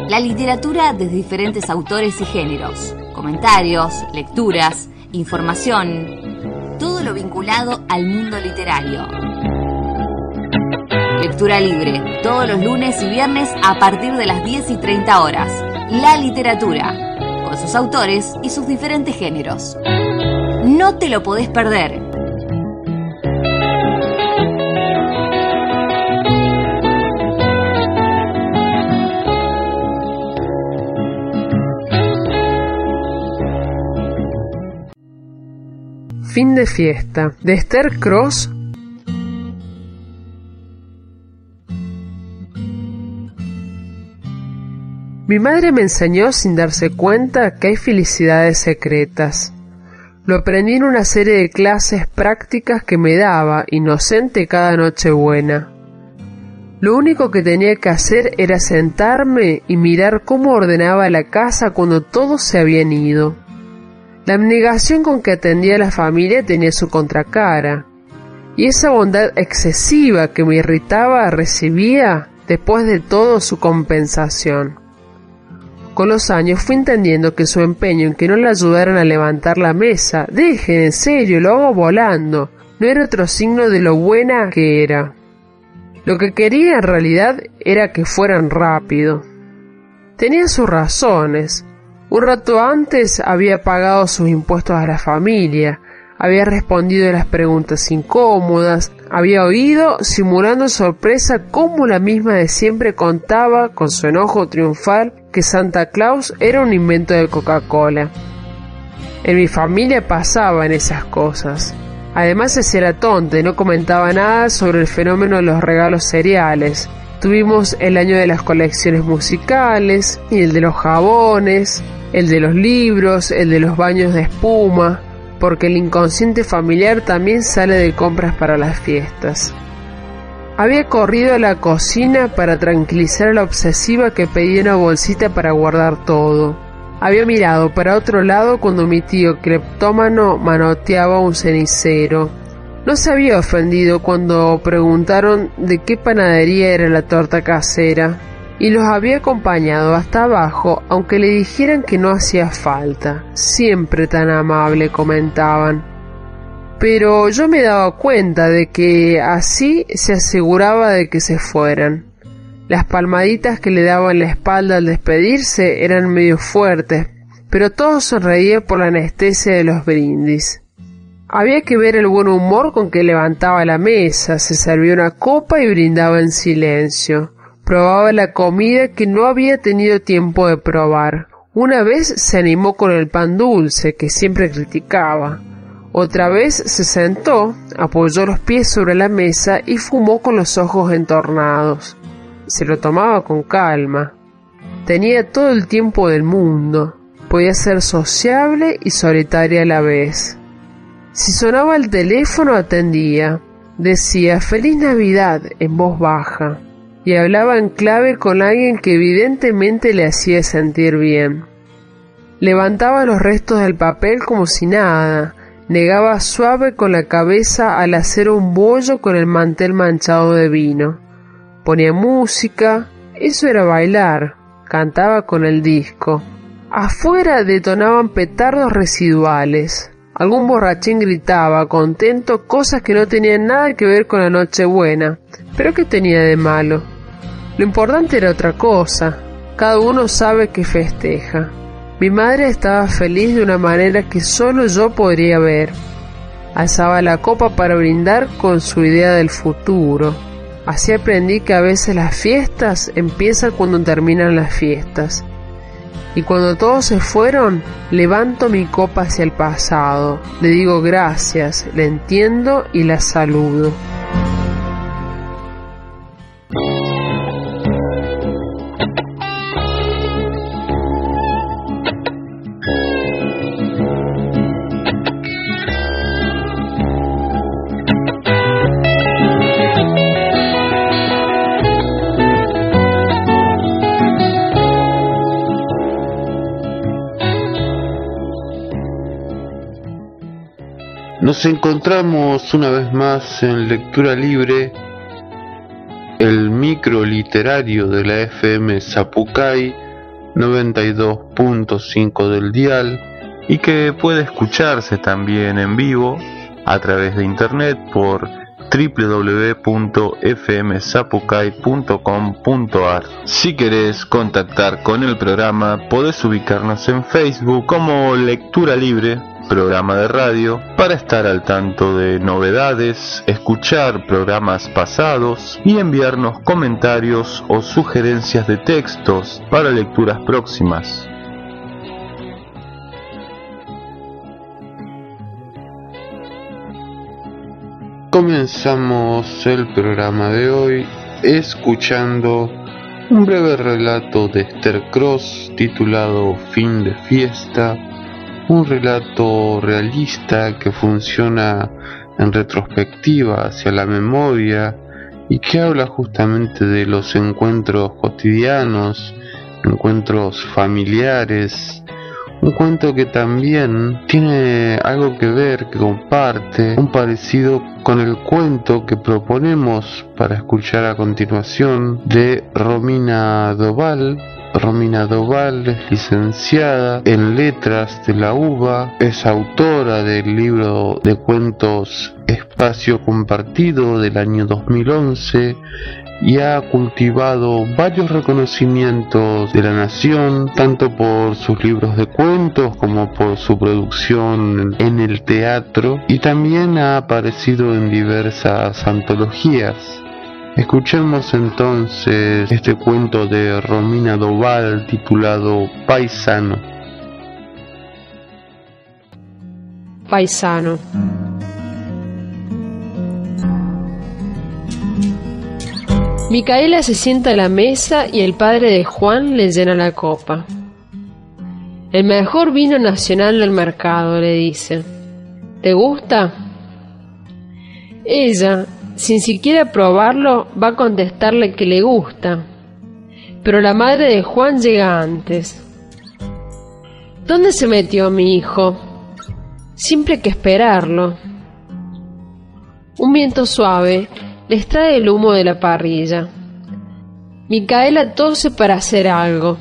La literatura de diferentes autores y géneros, comentarios, lecturas, información, todo lo vinculado al mundo literario. Lectura libre, todos los lunes y viernes a partir de las 10 y 30 horas. La literatura, con sus autores y sus diferentes géneros. No te lo podés perder. Fin de fiesta, de Esther Cross. Mi madre me enseñó sin darse cuenta que hay felicidades secretas. Lo aprendí en una serie de clases prácticas que me daba, inocente, cada Nochebuena. Lo único que tenía que hacer era sentarme y mirar cómo ordenaba la casa cuando todos se habían ido. La abnegación con que atendía a la familia tenía su contracara, y esa bondad excesiva que me irritaba recibía, después de todo, su compensación. Con los años fui entendiendo que su empeño en que no le ayudaran a levantar la mesa, dejen, en serio, lo hago volando, no era otro signo de lo buena que era. Lo que quería en realidad era que fueran rápido. Tenía sus razones. Un rato antes había pagado sus impuestos a la familia, había respondido a las preguntas incómodas, había oído, simulando sorpresa, cómo la misma de siempre contaba, con su enojo triunfal, que Santa Claus era un invento de Coca-Cola. En mi familia pasaban esas cosas. Además ella era tonta y no comentaba nada sobre el fenómeno de los regalos cereales. Tuvimos el año de las colecciones musicales, y el de los jabones, el de los libros, el de los baños de espuma, porque el inconsciente familiar también sale de compras para las fiestas. Había corrido a la cocina para tranquilizar a la obsesiva que pedía una bolsita para guardar todo. Había mirado para otro lado cuando mi tío cleptómano manoteaba un cenicero. No se había ofendido cuando preguntaron de qué panadería era la torta casera, y los había acompañado hasta abajo, aunque le dijeran que no hacía falta. Siempre tan amable, comentaban. Pero yo me daba cuenta de que así se aseguraba de que se fueran. Las palmaditas que le daban en la espalda al despedirse eran medio fuertes, pero todos sonreían por la anestesia de los brindis. Había que ver el buen humor con que levantaba la mesa, se servía una copa y brindaba en silencio. Probaba la comida que no había tenido tiempo de probar. Una vez se animó con el pan dulce, que siempre criticaba. Otra vez se sentó, apoyó los pies sobre la mesa y fumó con los ojos entornados. Se lo tomaba con calma. Tenía todo el tiempo del mundo. Podía ser sociable y solitaria a la vez. Si sonaba el teléfono, atendía. Decía «Feliz Navidad» en voz baja. Y hablaba en clave con alguien que evidentemente le hacía sentir bien. Levantaba los restos del papel como si nada, negaba suave con la cabeza al hacer un bollo con el mantel manchado de vino. Ponía música, eso era bailar, cantaba con el disco. Afuera detonaban petardos residuales. Algún borrachín gritaba, contento, cosas que no tenían nada que ver con la Nochebuena. ¿Pero qué tenía de malo? Lo importante era otra cosa. Cada uno sabe que festeja. Mi madre estaba feliz de una manera que solo yo podría ver. Alzaba la copa para brindar con su idea del futuro. Así aprendí que a veces las fiestas empiezan cuando terminan las fiestas. Y cuando todos se fueron, levanto mi copa hacia el pasado. Le digo gracias, la entiendo y la saludo. Nos encontramos una vez más en Lectura Libre, el micro literario de la FM Zapucay, 92.5 del dial y que puede escucharse también en vivo a través de internet por www.fmzapucay.com.ar. Si querés contactar con el programa, podés ubicarnos en Facebook como Lectura Libre, programa de radio, para estar al tanto de novedades, escuchar programas pasados y enviarnos comentarios o sugerencias de textos para lecturas próximas. Comenzamos el programa de hoy escuchando un breve relato de Esther Cross titulado Fin de Fiesta, un relato realista que funciona en retrospectiva hacia la memoria y que habla justamente de los encuentros cotidianos, encuentros familiares. Un cuento que también tiene algo que ver, que comparte un parecido con el cuento que proponemos para escuchar a continuación de Romina Doval. Romina Doval es licenciada en Letras de la UBA, es autora del libro de cuentos Espacio Compartido del año 2011 y ha cultivado varios reconocimientos de la nación, tanto por sus libros de cuentos como por su producción en el teatro, y también ha aparecido en diversas antologías. Escuchemos entonces este cuento de Romina Doval titulado Paisano. Paisano. Micaela se sienta a la mesa y el padre de Juan le llena la copa. El mejor vino nacional del mercado, le dice. ¿Te gusta? Ella, sin siquiera probarlo, va a contestarle que le gusta. Pero la madre de Juan llega antes. ¿Dónde se metió mi hijo? Siempre hay que esperarlo. Un viento suave les trae el humo de la parrilla. Micaela tose para hacer algo.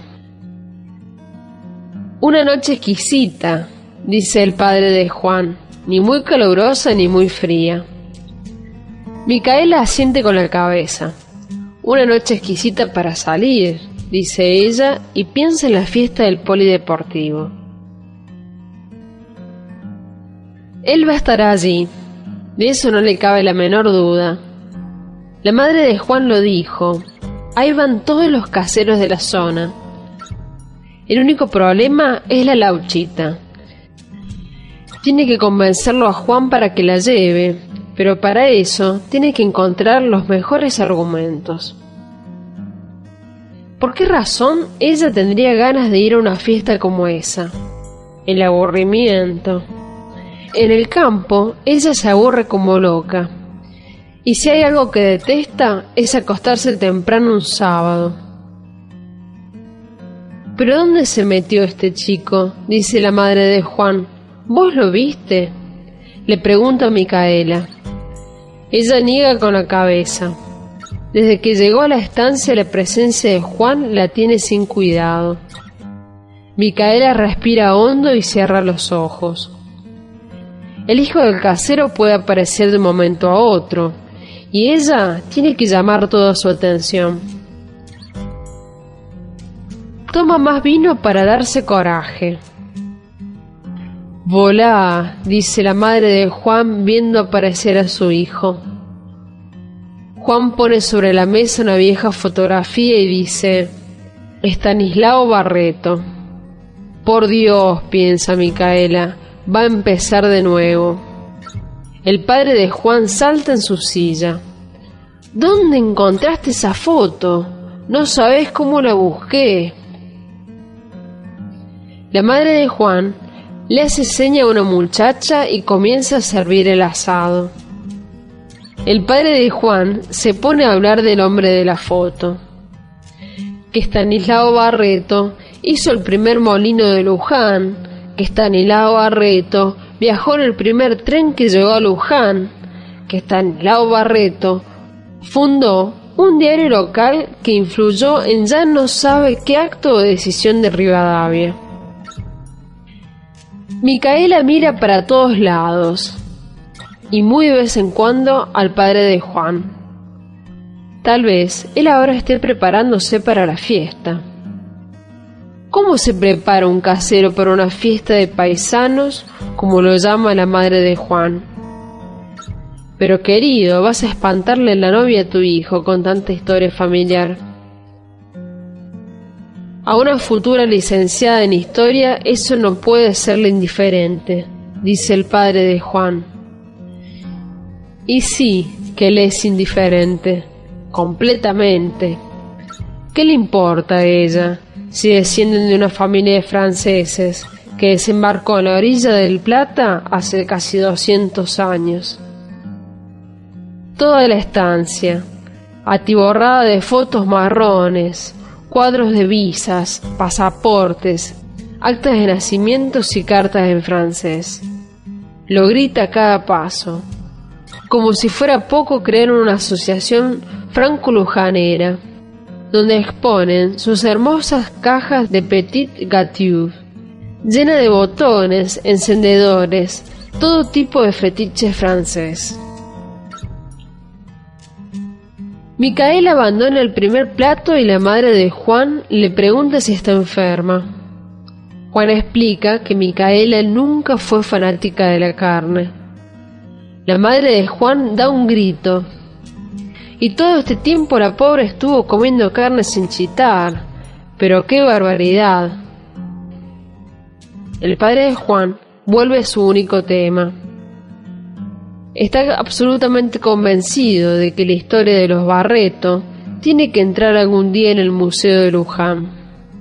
Una noche exquisita, dice el padre de Juan, ni muy calurosa ni muy fría. Micaela asiente con la cabeza. Una noche exquisita para salir, dice ella, y piensa en la fiesta del polideportivo. Él va a estar allí, de eso no le cabe la menor duda. La madre de Juan lo dijo, ahí van todos los caseros de la zona. El único problema es la Lauchita. Tiene que convencerlo a Juan para que la lleve, pero para eso tiene que encontrar los mejores argumentos. ¿Por qué razón ella tendría ganas de ir a una fiesta como esa? El aburrimiento. En el campo, ella se aburre como loca. Y si hay algo que detesta, es acostarse temprano un sábado. ¿Pero dónde se metió este chico?, dice la madre de Juan. ¿Vos lo viste?, le pregunta a Micaela. Ella niega con la cabeza. Desde que llegó a la estancia, la presencia de Juan la tiene sin cuidado. Micaela respira hondo y cierra los ojos. El hijo del casero puede aparecer de un momento a otro, y ella tiene que llamar toda su atención. Toma más vino para darse coraje. Volá, dice la madre de Juan viendo aparecer a su hijo. Juan pone sobre la mesa una vieja fotografía y dice: Estanislao Barreto. Por Dios, piensa Micaela, va a empezar de nuevo. El padre de Juan salta en su silla. ¿Dónde encontraste esa foto? No sabés cómo la busqué. La madre de Juan le hace seña a una muchacha y comienza a servir el asado. El padre de Juan se pone a hablar del hombre de la foto. Que Estanislao Barreto hizo el primer molino de Luján, que Estanislao Barreto viajó en el primer tren que llegó a Luján, que Estanislao Barreto fundó un diario local que influyó en ya no sabe qué acto o decisión de Rivadavia. Micaela mira para todos lados, y muy de vez en cuando al padre de Juan. Tal vez él ahora esté preparándose para la fiesta. ¿Cómo se prepara un casero para una fiesta de paisanos, como lo llama la madre de Juan? Pero querido, vas a espantarle la novia a tu hijo con tanta historia familiar. A una futura licenciada en historia eso no puede serle indiferente, dice el padre de Juan. Y sí, que le es indiferente, completamente. ¿Qué le importa a ella si descienden de una familia de franceses que desembarcó en la orilla del Plata hace casi 200 años? Toda la estancia, atiborrada de fotos marrones, cuadros de visas, pasaportes, actas de nacimientos y cartas en francés. Lo grita a cada paso, como si fuera poco creer en una asociación franco-lujanera, donde exponen sus hermosas cajas de Petit Gâteau, llenas de botones, encendedores, todo tipo de fetiche francés. Micaela abandona el primer plato y la madre de Juan le pregunta si está enferma. Juan explica que Micaela nunca fue fanática de la carne. La madre de Juan da un grito. Y todo este tiempo la pobre estuvo comiendo carne sin chitar. Pero qué barbaridad. El padre de Juan vuelve a su único tema. Está absolutamente convencido de que la historia de los Barreto tiene que entrar algún día en el Museo de Luján.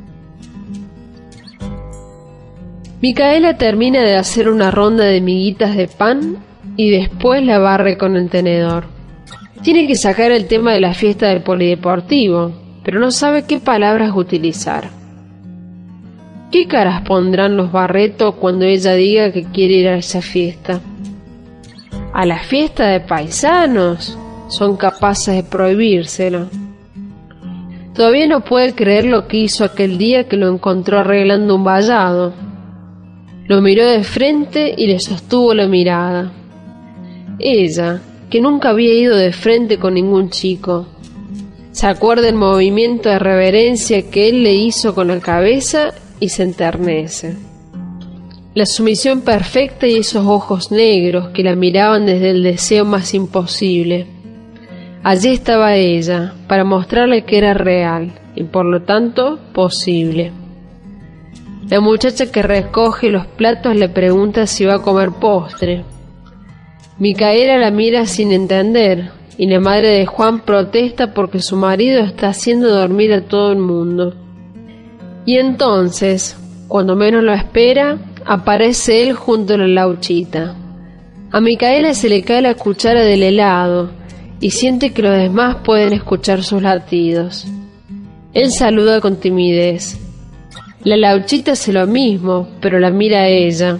Micaela termina de hacer una ronda de miguitas de pan y después la barre con el tenedor. Tiene que sacar el tema de la fiesta del polideportivo, pero no sabe qué palabras utilizar. ¿Qué caras pondrán los Barreto cuando ella diga que quiere ir a esa fiesta? A la fiesta de paisanos son capaces de prohibírselo. Todavía no puede creer lo que hizo aquel día que lo encontró arreglando un vallado. Lo miró de frente y le sostuvo la mirada. Ella, que nunca había ido de frente con ningún chico, se acuerda el movimiento de reverencia que él le hizo con la cabeza y se enternece. La sumisión perfecta y esos ojos negros que la miraban desde el deseo más imposible. Allí estaba ella, para mostrarle que era real y por lo tanto posible. La muchacha que recoge los platos le pregunta si va a comer postre. Micaela la mira sin entender y la madre de Juan protesta porque su marido está haciendo dormir a todo el mundo. Y entonces, cuando menos lo espera, aparece él junto a la lauchita. A Micaela se le cae la cuchara del helado y siente que los demás pueden escuchar sus latidos. Él saluda con timidez. La lauchita hace lo mismo, pero la mira a ella.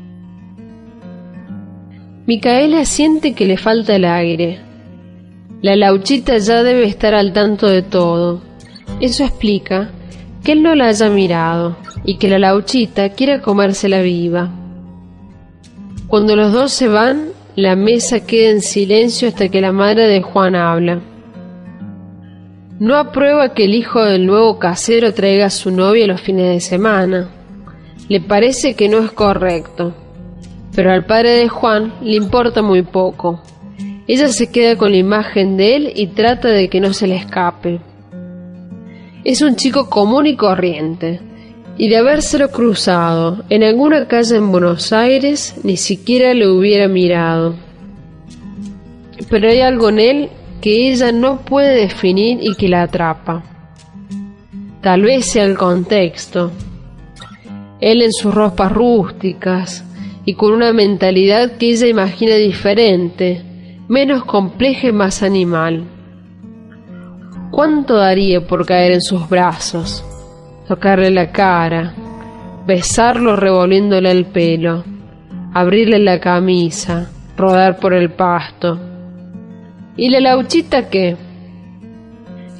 Micaela siente que le falta el aire. La lauchita ya debe estar al tanto de todo. Eso explica que él no la haya mirado y que la lauchita quiera comérsela viva. Cuando los dos se van, la mesa queda en silencio hasta que la madre de Juan habla. No aprueba que el hijo del nuevo casero traiga a su novia los fines de semana. Le parece que no es correcto, pero al padre de Juan le importa muy poco. Ella se queda con la imagen de él y trata de que no se le escape. Es un chico común y corriente, y de habérselo cruzado en alguna calle en Buenos Aires ni siquiera le hubiera mirado. Pero hay algo en él que ella no puede definir y que la atrapa. Tal vez sea el contexto. Él en sus ropas rústicas y con una mentalidad que ella imagina diferente, menos compleja y más animal. ¿Cuánto daría por caer en sus brazos, tocarle la cara, besarlo revolviéndole el pelo, abrirle la camisa, rodar por el pasto? ¿Y la lauchita qué?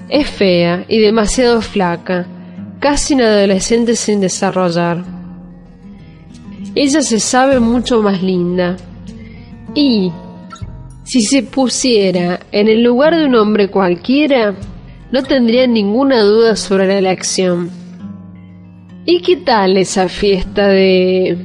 Es fea y demasiado flaca, casi una adolescente sin desarrollar. Ella se sabe mucho más linda. Y si se pusiera en el lugar de un hombre cualquiera, no tendría ninguna duda sobre la elección. ¿Y qué tal esa fiesta de...?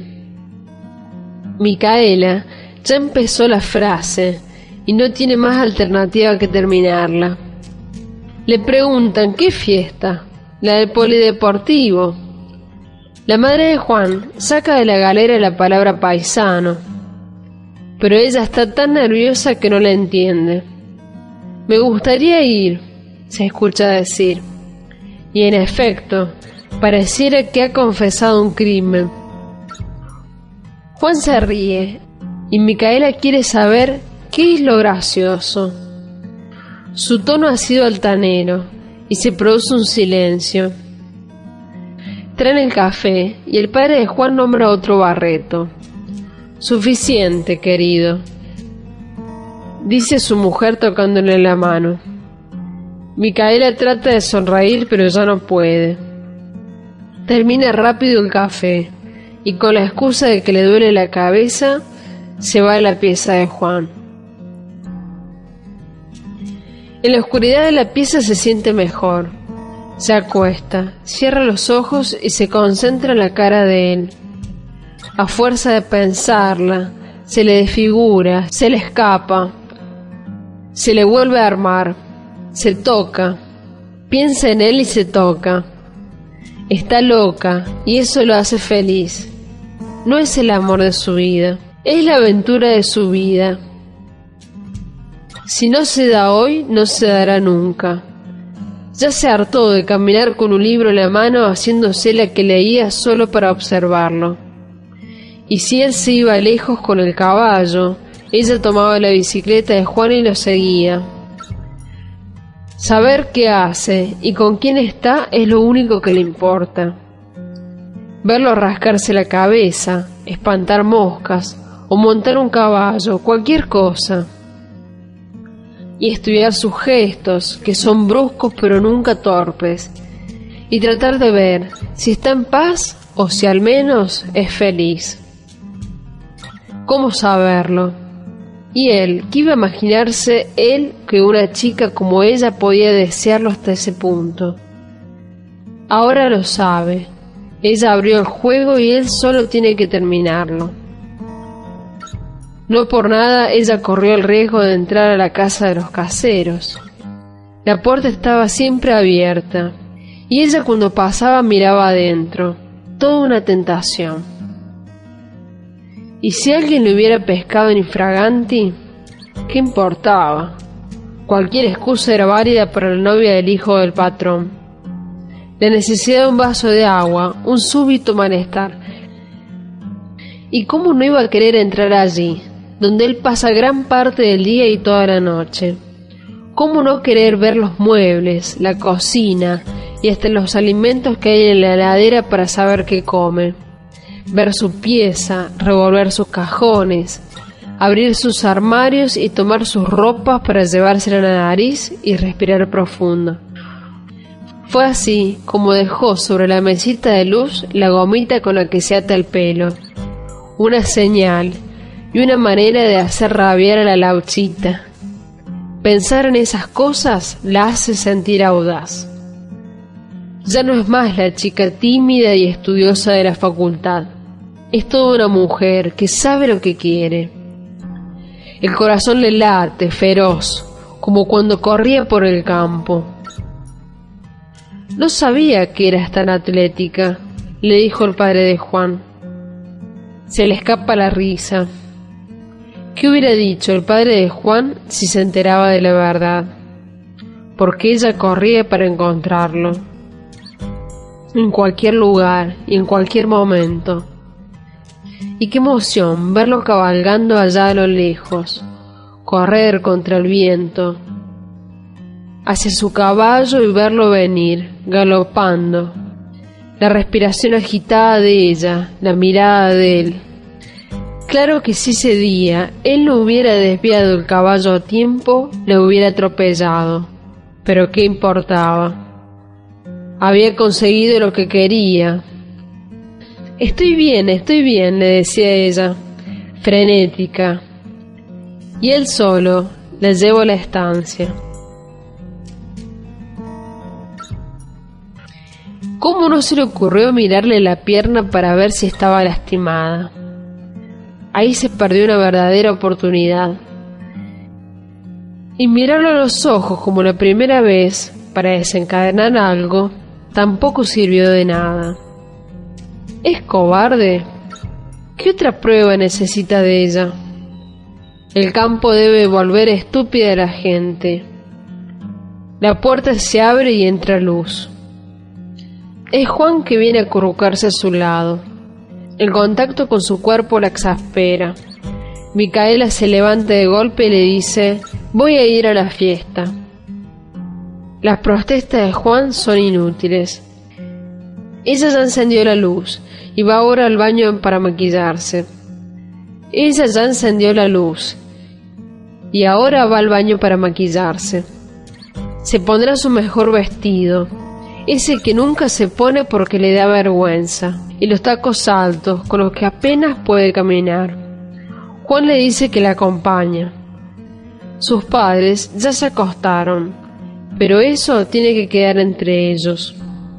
Micaela ya empezó la frase y no tiene más alternativa que terminarla. Le preguntan ¿qué fiesta? La del polideportivo. La madre de Juan saca de la galera la palabra paisano, pero ella está tan nerviosa que no la entiende. Me gustaría ir, se escucha decir, y en efecto, pareciera que ha confesado un crimen. Juan se ríe, y Micaela quiere saber qué es lo gracioso. Su tono ha sido altanero, y se produce un silencio. Traen el café, y el padre de Juan nombra a otro Barreto. Suficiente, querido, dice su mujer tocándole la mano. Micaela trata de sonreír, pero ya no puede. Termina rápido el café, y con la excusa de que le duele la cabeza, se va a la pieza de Juan. En la oscuridad de la pieza se siente mejor. Se acuesta, cierra los ojos y se concentra en la cara de él. A fuerza de pensarla, se le desfigura, se le escapa, se le vuelve a armar, se toca, piensa en él y se toca. Está loca y eso lo hace feliz. No es el amor de su vida, es la aventura de su vida. Si no se da hoy, no se dará nunca. Ya se hartó de caminar con un libro en la mano haciéndose la que leía solo para observarlo. Y si él se iba lejos con el caballo, ella tomaba la bicicleta de Juan y lo seguía. Saber qué hace y con quién está es lo único que le importa. Verlo rascarse la cabeza, espantar moscas o montar un caballo, cualquier cosa. Y estudiar sus gestos, que son bruscos pero nunca torpes, y tratar de ver si está en paz o si al menos es feliz. ¿Cómo saberlo? Y él, ¿qué iba a imaginarse él que una chica como ella podía desearlo hasta ese punto? Ahora lo sabe. Ella abrió el juego y él solo tiene que terminarlo. No por nada ella corrió el riesgo de entrar a la casa de los caseros. La puerta estaba siempre abierta, y ella cuando pasaba miraba adentro. Toda una tentación. ¿Y si alguien le hubiera pescado en infraganti? ¿Qué importaba? Cualquier excusa era válida para la novia del hijo del patrón. La necesidad de un vaso de agua, un súbito malestar. ¿Y cómo no iba a querer entrar allí, donde él pasa gran parte del día y toda la noche? ¿Cómo no querer ver los muebles, la cocina y hasta los alimentos que hay en la heladera para saber qué come? Ver su pieza, revolver sus cajones, abrir sus armarios y tomar sus ropas para llevársela a la nariz y respirar profundo. Fue así como dejó sobre la mesita de luz la gomita con la que se ata el pelo, una señal y una manera de hacer rabiar a la lauchita. Pensar en esas cosas la hace sentir audaz. Ya no es más la chica tímida y estudiosa de la facultad. Es toda una mujer que sabe lo que quiere. El corazón le late, feroz, como cuando corría por el campo. No sabía que eras tan atlética, le dijo el padre de Juan. Se le escapa la risa. ¿Qué hubiera dicho el padre de Juan si se enteraba de la verdad? Porque ella corría para encontrarlo. En cualquier lugar y en cualquier momento. Y qué emoción verlo cabalgando allá a lo lejos, correr contra el viento, hacia su caballo y verlo venir, galopando, la respiración agitada de ella, la mirada de él. Claro que si ese día él no hubiera desviado el caballo a tiempo, le hubiera atropellado. Pero ¿qué importaba? Había conseguido lo que quería. Estoy bien, le decía ella, frenética. Y él solo la llevó a la estancia. ¿Cómo no se le ocurrió mirarle la pierna para ver si estaba lastimada? Ahí se perdió una verdadera oportunidad. Y mirarlo a los ojos como la primera vez para desencadenar algo tampoco sirvió de nada. ¿Es cobarde? ¿Qué otra prueba necesita de ella? El campo debe volver estúpida a la gente. La puerta se abre y entra luz. Es Juan que viene a acurrucarse a su lado. El contacto con su cuerpo la exaspera. Micaela se levanta de golpe y le dice: voy a ir a la fiesta. Las protestas de Juan son inútiles. Ella ya encendió la luz y va ahora al baño para maquillarse. Ella ya encendió la luz y ahora va al baño para maquillarse. Se pondrá su mejor vestido, ese que nunca se pone porque le da vergüenza, y los tacos altos con los que apenas puede caminar. Juan le dice que la acompaña. Sus padres ya se acostaron, pero eso tiene que quedar entre ellos.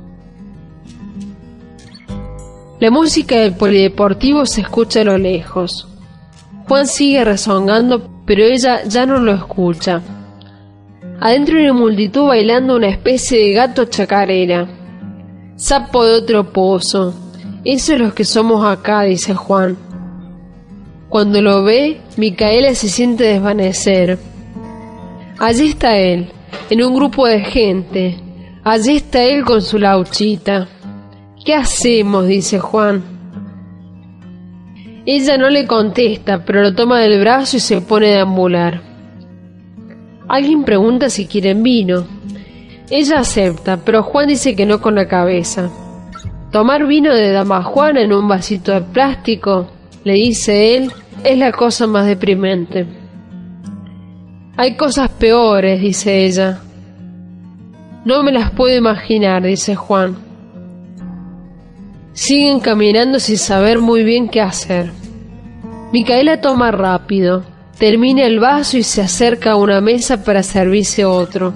La música del polideportivo se escucha a lo lejos. Juan sigue rezongando, pero ella ya no lo escucha. Adentro hay una multitud bailando una especie de gato chacarera. Sapo de otro pozo. Eso es lo que somos acá, dice Juan. Cuando lo ve, Micaela se siente desvanecer. Allí está él, en un grupo de gente. Allí está él con su lauchita. ¿Qué hacemos?, dice Juan. Ella no le contesta, pero lo toma del brazo y se pone a deambular. Alguien pregunta si quieren vino. Ella acepta, pero Juan dice que no con la cabeza. Tomar vino de Dama Juana en un vasito de plástico, le dice él, es la cosa más deprimente. Hay cosas peores, dice ella. No me las puedo imaginar, dice Juan. Siguen caminando sin saber muy bien qué hacer. Micaela toma rápido, termina el vaso y se acerca a una mesa para servirse otro.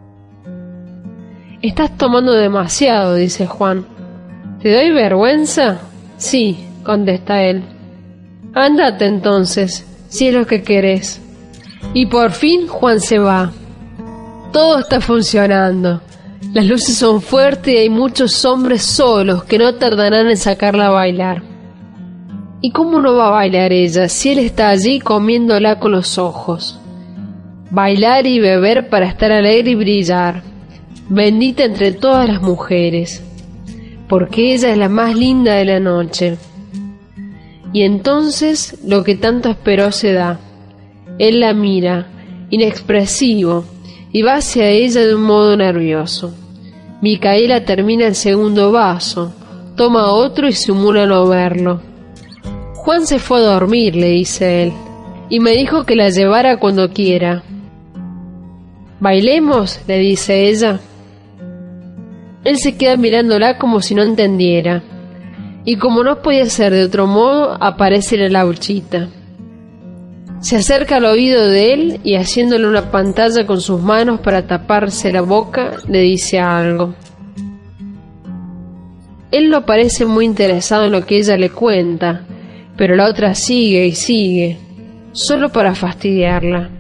Estás tomando demasiado, dice Juan. ¿Te doy vergüenza? Sí, contesta él. Ándate entonces, si es lo que querés. Y por fin Juan se va. Todo está funcionando. Las luces son fuertes y hay muchos hombres solos que no tardarán en sacarla a bailar. ¿Y cómo no va a bailar ella si él está allí comiéndola con los ojos? Bailar y beber para estar alegre y brillar, bendita entre todas las mujeres, porque ella es la más linda de la noche. Y entonces lo que tanto esperó se da. Él la mira, inexpresivo, y va hacia ella de un modo nervioso. Micaela termina el segundo vaso, toma otro y simula no verlo. Juan se fue a dormir, le dice él, y me dijo que la llevara cuando quiera. ¿Bailemos?, le dice ella. Él se queda mirándola como si no entendiera, y como no podía ser de otro modo, aparece la lauchita. Se acerca al oído de él y haciéndole una pantalla con sus manos para taparse la boca, le dice algo. Él no parece muy interesado en lo que ella le cuenta, pero la otra sigue y sigue, solo para fastidiarla.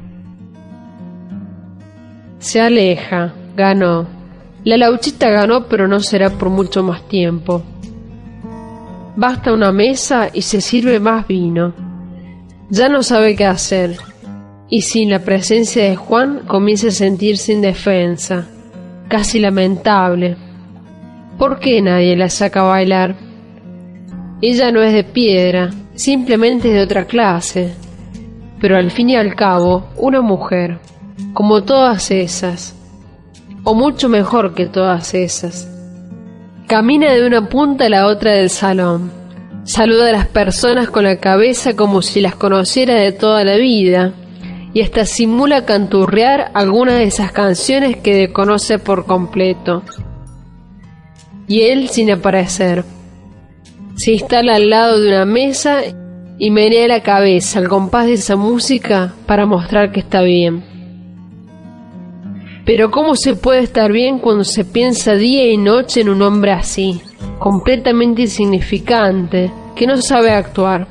Se aleja, ganó. La lauchita ganó, pero no será por mucho más tiempo. Basta una mesa y se sirve más vino. Ya no sabe qué hacer, y sin la presencia de Juan comienza a sentirse indefensa, casi lamentable. ¿Por qué nadie la saca a bailar? Ella no es de piedra, simplemente es de otra clase, pero al fin y al cabo, una mujer, como todas esas, o mucho mejor que todas esas. Camina de una punta a la otra del salón. Saluda a las personas con la cabeza como si las conociera de toda la vida y hasta simula canturrear algunas de esas canciones que desconoce por completo. Y él sin aparecer. Se instala al lado de una mesa y menea la cabeza al compás de esa música para mostrar que está bien. Pero ¿cómo se puede estar bien cuando se piensa día y noche en un hombre así, completamente insignificante, que no sabe actuar?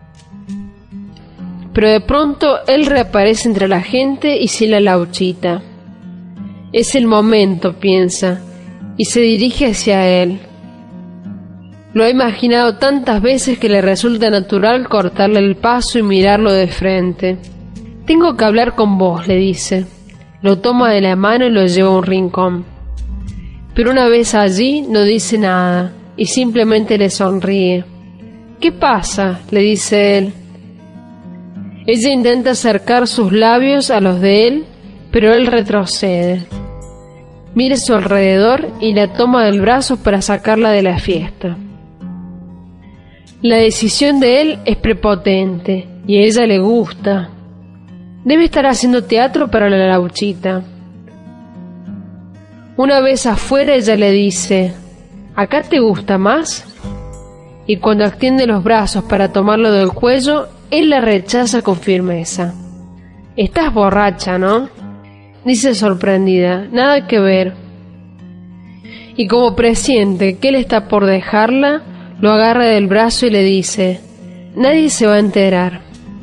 Pero de pronto él reaparece entre la gente y sila la huchita. Es el momento, piensa, y se dirige hacia él. Lo ha imaginado tantas veces que le resulta natural cortarle el paso y mirarlo de frente. «Tengo que hablar con vos», le dice. Lo toma de la mano y lo lleva a un rincón. Pero una vez allí no dice nada y simplemente le sonríe. «¿Qué pasa?», le dice él. Ella intenta acercar sus labios a los de él, pero él retrocede. Mira a su alrededor y la toma del brazo para sacarla de la fiesta. La decisión de él es prepotente y a ella le gusta. Debe estar haciendo teatro para la lauchita. Una vez afuera ella le dice: «¿Acá te gusta más?». Y cuando extiende los brazos para tomarlo del cuello, él la rechaza con firmeza. «Estás borracha, ¿no?», dice sorprendida. «Nada que ver». Y como presiente que él está por dejarla, lo agarra del brazo y le dice: «Nadie se va a enterar».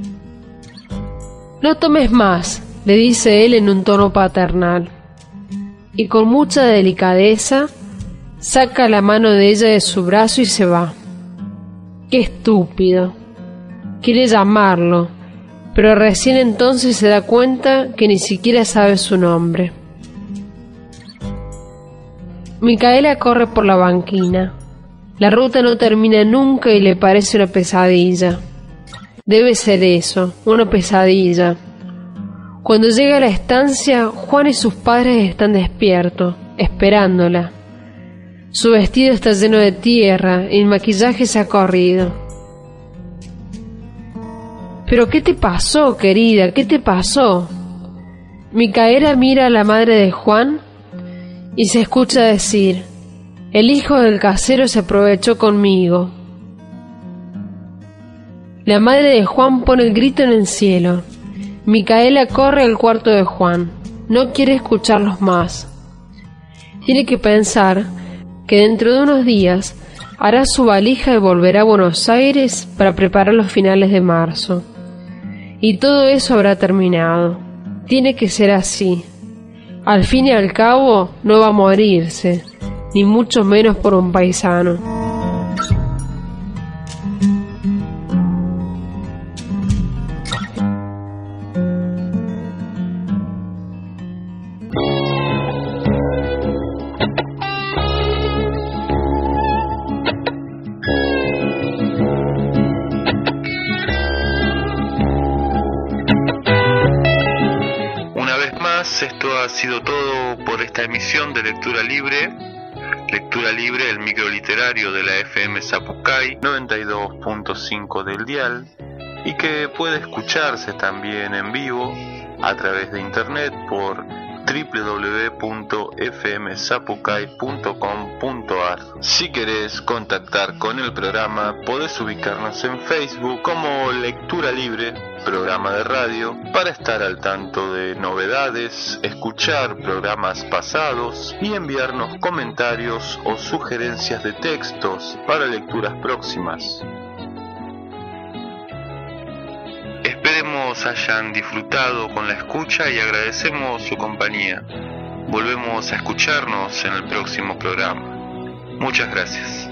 «No tomes más», le dice él en un tono paternal. Y con mucha delicadeza saca la mano de ella de su brazo y se va. ¡Qué estúpido! Quiere llamarlo, pero recién entonces se da cuenta que ni siquiera sabe su nombre. Micaela corre por la banquina. La ruta no termina nunca y le parece una pesadilla. Debe ser eso, una pesadilla. Cuando llega a la estancia, Juan y sus padres están despiertos, esperándola. Su vestido está lleno de tierra y el maquillaje se ha corrido. «¿Pero qué te pasó, querida? ¿Qué te pasó?». Micaela mira a la madre de Juan y se escucha decir: «El hijo del casero se aprovechó conmigo». La madre de Juan pone el grito en el cielo. Micaela corre al cuarto de Juan. No quiere escucharlos más. Tiene que pensar que dentro de unos días hará su valija y volverá a Buenos Aires para preparar los finales de marzo. Y todo eso habrá terminado. Tiene que ser así. Al fin y al cabo, no va a morirse, ni mucho menos por un paisano. Esto ha sido todo por esta emisión de Lectura Libre, el microliterario de la FM Zapucay 92.5 del dial, y que puede escucharse también en vivo a través de internet por www.fmzapucay.com.ar. Si querés contactar con el programa, podés ubicarnos en Facebook como Lectura Libre, programa de radio, para estar al tanto de novedades, escuchar programas pasados y enviarnos comentarios o sugerencias de textos para lecturas próximas. Esperemos hayan disfrutado con la escucha y agradecemos su compañía. Volvemos a escucharnos en el próximo programa. Muchas gracias.